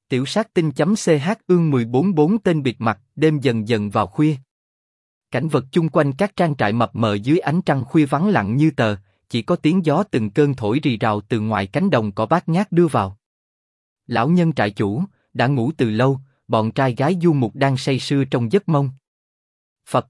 Tiểu sát tinh.ch ương 14 tên bịt mặt, đêm dần dần vào khuya. Cảnh vật chung quanh các trang trại mập mờ dưới ánh trăng khuya vắng lặng như tờ, chỉ có tiếng gió từng cơn thổi rì rào từ ngoài cánh đồng cỏ bát ngát đưa vào. Lão nhân trại chủ, đã ngủ từ lâu, bọn trai gái du mục đang say sưa trong giấc mông. Phập.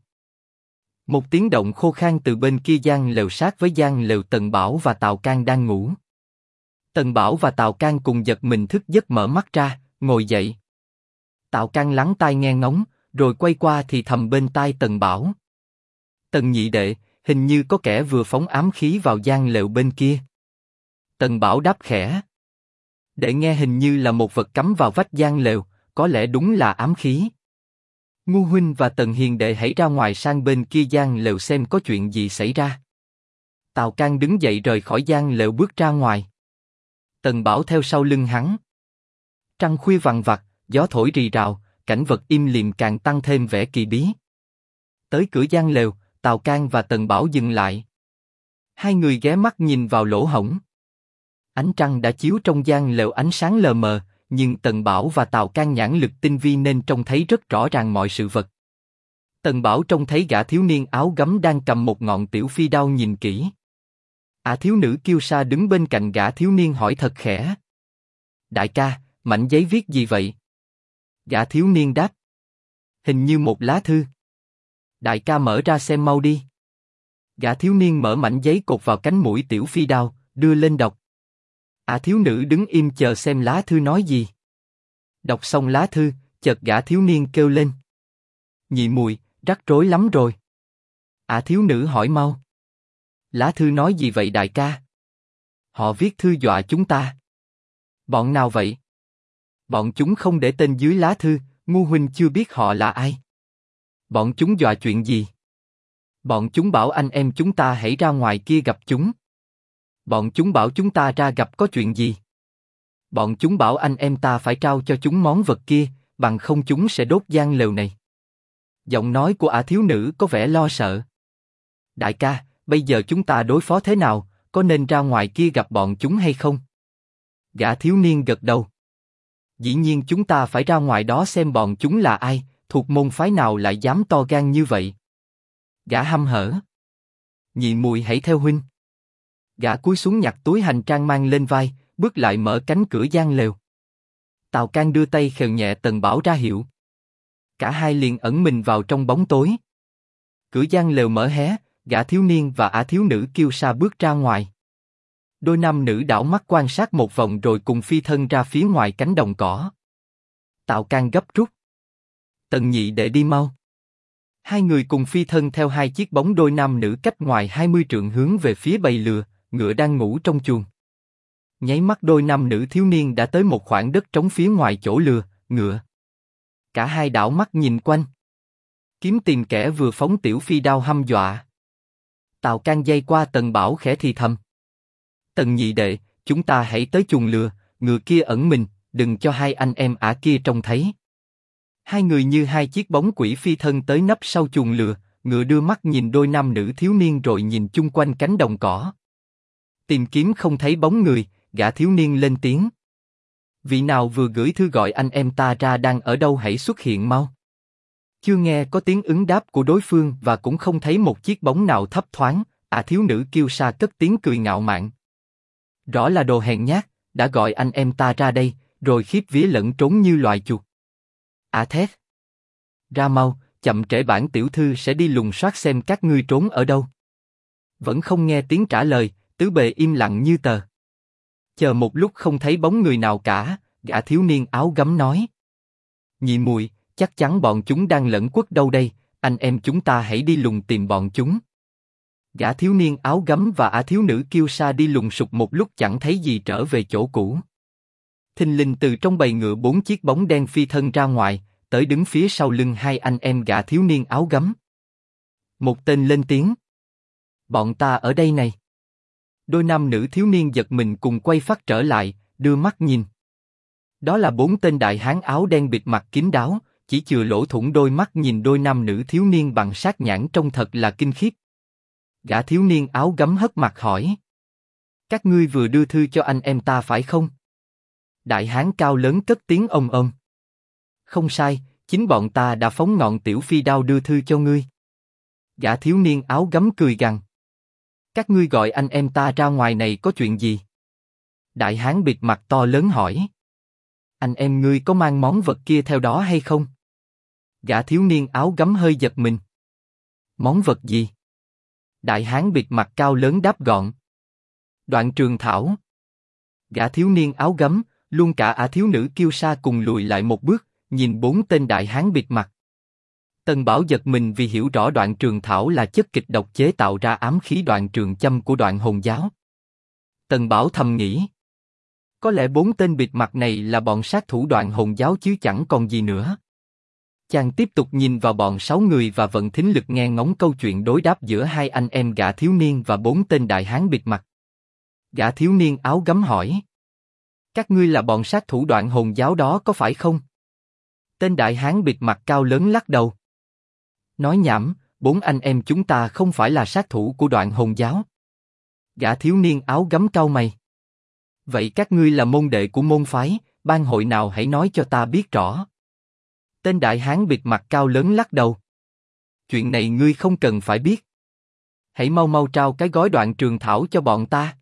Một tiếng động khô khan từ bên kia gian lều sát với gian lều Tần Bảo và Tào Cang đang ngủ. Tần Bảo và Tào Cang cùng giật mình thức giấc mở mắt ra, ngồi dậy. Tào Cang lắng tai nghe ngóng, rồi quay qua thì thầm bên tai Tần Bảo. Tần nhị đệ, hình như có kẻ vừa phóng ám khí vào gian lều bên kia. Tần Bảo đáp khẽ. Đệ nghe hình như là một vật cắm vào vách gian lều, có lẽ đúng là ám khí. Ngu huynh và Tần hiền đệ hãy ra ngoài sang bên kia gian lều xem có chuyện gì xảy ra. Tào Cang đứng dậy rời khỏi gian lều bước ra ngoài. Tần Bảo theo sau lưng hắn. Trăng khuya vằn vặt, gió thổi rì rào, cảnh vật im lìm càng tăng thêm vẻ kỳ bí. Tới cửa gian lều, Tào Cang và Tần Bảo dừng lại. Hai người ghé mắt nhìn vào lỗ hổng. Ánh trăng đã chiếu trong gian lều ánh sáng lờ mờ, nhưng Tần Bảo và Tào Cang nhãn lực tinh vi nên trông thấy rất rõ ràng mọi sự vật. Tần Bảo trông thấy gã thiếu niên áo gấm đang cầm một ngọn tiểu phi đao nhìn kỹ. Thiếu nữ Kiêu Sa đứng bên cạnh gã thiếu niên hỏi thật khẽ. Đại ca, mảnh giấy viết gì vậy? Gã thiếu niên đáp. Hình như một lá thư. Đại ca mở ra xem mau đi. Gã thiếu niên mở mảnh giấy cột vào cánh mũi tiểu phi đao, đưa lên đọc. Thiếu nữ đứng im chờ xem lá thư nói gì. Đọc xong lá thư, chợt gã thiếu niên kêu lên. Nhị mùi, rắc rối lắm rồi. Thiếu nữ hỏi mau. Lá thư nói gì vậy đại ca? Họ viết thư dọa chúng ta. Bọn nào vậy? Bọn chúng không để tên dưới lá thư, ngu huynh chưa biết họ là ai. Bọn chúng dọa chuyện gì? Bọn chúng bảo anh em chúng ta hãy ra ngoài kia gặp chúng. Bọn chúng bảo chúng ta ra gặp có chuyện gì? Bọn chúng bảo anh em ta phải trao cho chúng món vật kia, bằng không chúng sẽ đốt gian lều này. Giọng nói của thiếu nữ có vẻ lo sợ. Đại ca, bây giờ chúng ta đối phó thế nào, có nên ra ngoài kia gặp bọn chúng hay không? Gã thiếu niên gật đầu. Dĩ nhiên chúng ta phải ra ngoài đó xem bọn chúng là ai, thuộc môn phái nào lại dám to gan như vậy. Gã hăm hở. Nhị mùi hãy theo huynh. Gã cúi xuống nhặt túi hành trang mang lên vai, bước lại mở cánh cửa gian lều. Tào Cang đưa tay khều nhẹ Tần Bảo ra hiệu. Cả hai liền ẩn mình vào trong bóng tối. Cửa gian lều mở hé, gã thiếu niên và thiếu nữ Kiêu Sa bước ra ngoài. Đôi nam nữ đảo mắt quan sát một vòng rồi cùng phi thân ra phía ngoài cánh đồng cỏ. Tào Cang gấp rút. Tần nhị đệ đi mau. Hai người cùng phi thân theo hai chiếc bóng đôi nam nữ cách ngoài 20 trượng hướng về phía bầy lừa, ngựa đang ngủ trong chuồng. Nháy mắt đôi nam nữ thiếu niên đã tới một khoảng đất trống phía ngoài chỗ lừa, ngựa. Cả hai đảo mắt nhìn quanh. Kiếm tìm kẻ vừa phóng tiểu phi đao hăm dọa. Tào Cang dây qua Tần Bảo khẽ thì thầm. Tần nhị đệ, chúng ta hãy tới chuồng lừa, ngựa kia ẩn mình, đừng cho hai anh em kia trông thấy. Hai người như hai chiếc bóng quỷ phi thân tới nấp sau chuồng lừa, ngựa đưa mắt nhìn đôi nam nữ thiếu niên rồi nhìn chung quanh cánh đồng cỏ. Tìm kiếm không thấy bóng người, gã thiếu niên lên tiếng. Vị nào vừa gửi thư gọi anh em ta ra đang ở đâu hãy xuất hiện mau. Chưa nghe có tiếng ứng đáp của đối phương và cũng không thấy một chiếc bóng nào thấp thoáng, thiếu nữ Kiêu Sa cất tiếng cười ngạo mạn. Rõ là đồ hèn nhát, đã gọi anh em ta ra đây, rồi khiếp vía lẫn trốn như loài chuột. Thét. Ra mau, chậm trễ bản tiểu thư sẽ đi lùng soát xem các ngươi trốn ở đâu. Vẫn không nghe tiếng trả lời, tứ bề im lặng như tờ. Chờ một lúc không thấy bóng người nào cả, gã thiếu niên áo gấm nói. Nhị mùi, chắc chắn bọn chúng đang lẩn quất đâu đây, anh em chúng ta hãy đi lùng tìm bọn chúng. Gã thiếu niên áo gấm và thiếu nữ Kiêu Sa đi lùng sục một lúc chẳng thấy gì trở về chỗ cũ. Thình lình từ trong bầy ngựa 4 chiếc bóng đen phi thân ra ngoài, tới đứng phía sau lưng hai anh em gã thiếu niên áo gấm. Một tên lên tiếng. Bọn ta ở đây này. Đôi nam nữ thiếu niên giật mình cùng quay phát trở lại, đưa mắt nhìn. Đó là 4 tên đại hán áo đen bịt mặt kín đáo, chỉ chừa lỗ thủng đôi mắt nhìn đôi nam nữ thiếu niên bằng sát nhãn trông thật là kinh khiếp. Gã thiếu niên áo gấm hất mặt hỏi. Các ngươi vừa đưa thư cho anh em ta phải không? Đại hán cao lớn cất tiếng ông ông. Không sai, chính bọn ta đã phóng ngọn tiểu phi đao đưa thư cho ngươi. Gã thiếu niên áo gấm cười gằn. Các ngươi gọi anh em ta ra ngoài này có chuyện gì? Đại hán bịt mặt to lớn hỏi. Anh em ngươi có mang món vật kia theo đó hay không? Gã thiếu niên áo gấm hơi giật mình. Món vật gì? Đại hán bịt mặt cao lớn đáp gọn. Đoạn trường thảo. Gã thiếu niên áo gấm, luôn cả ả thiếu nữ kiêu sa cùng lùi lại một bước, nhìn bốn tên đại hán bịt mặt. Tần Bảo giật mình vì hiểu rõ đoạn trường thảo là chất kịch độc chế tạo ra ám khí đoạn trường châm của đoạn hồn giáo. Tần Bảo thầm nghĩ. Có lẽ bốn tên bịt mặt này là bọn sát thủ đoạn hồn giáo chứ chẳng còn gì nữa. Chàng tiếp tục nhìn vào bọn 6 người và vận thính lực nghe ngóng câu chuyện đối đáp giữa hai anh em gã thiếu niên và bốn tên đại hán bịt mặt. Gã thiếu niên áo gấm hỏi. Các ngươi là bọn sát thủ đoạn hồn giáo đó có phải không? Tên đại hán bịt mặt cao lớn lắc đầu. Nói nhảm, bốn anh em chúng ta không phải là sát thủ của đoạn hồn giáo. Gã thiếu niên áo gấm cau mày. Vậy các ngươi là môn đệ của môn phái, ban hội nào hãy nói cho ta biết rõ. Tên đại hán bịt mặt cao lớn lắc đầu. Chuyện này ngươi không cần phải biết. Hãy mau mau trao cái gói đoạn trường thảo cho bọn ta.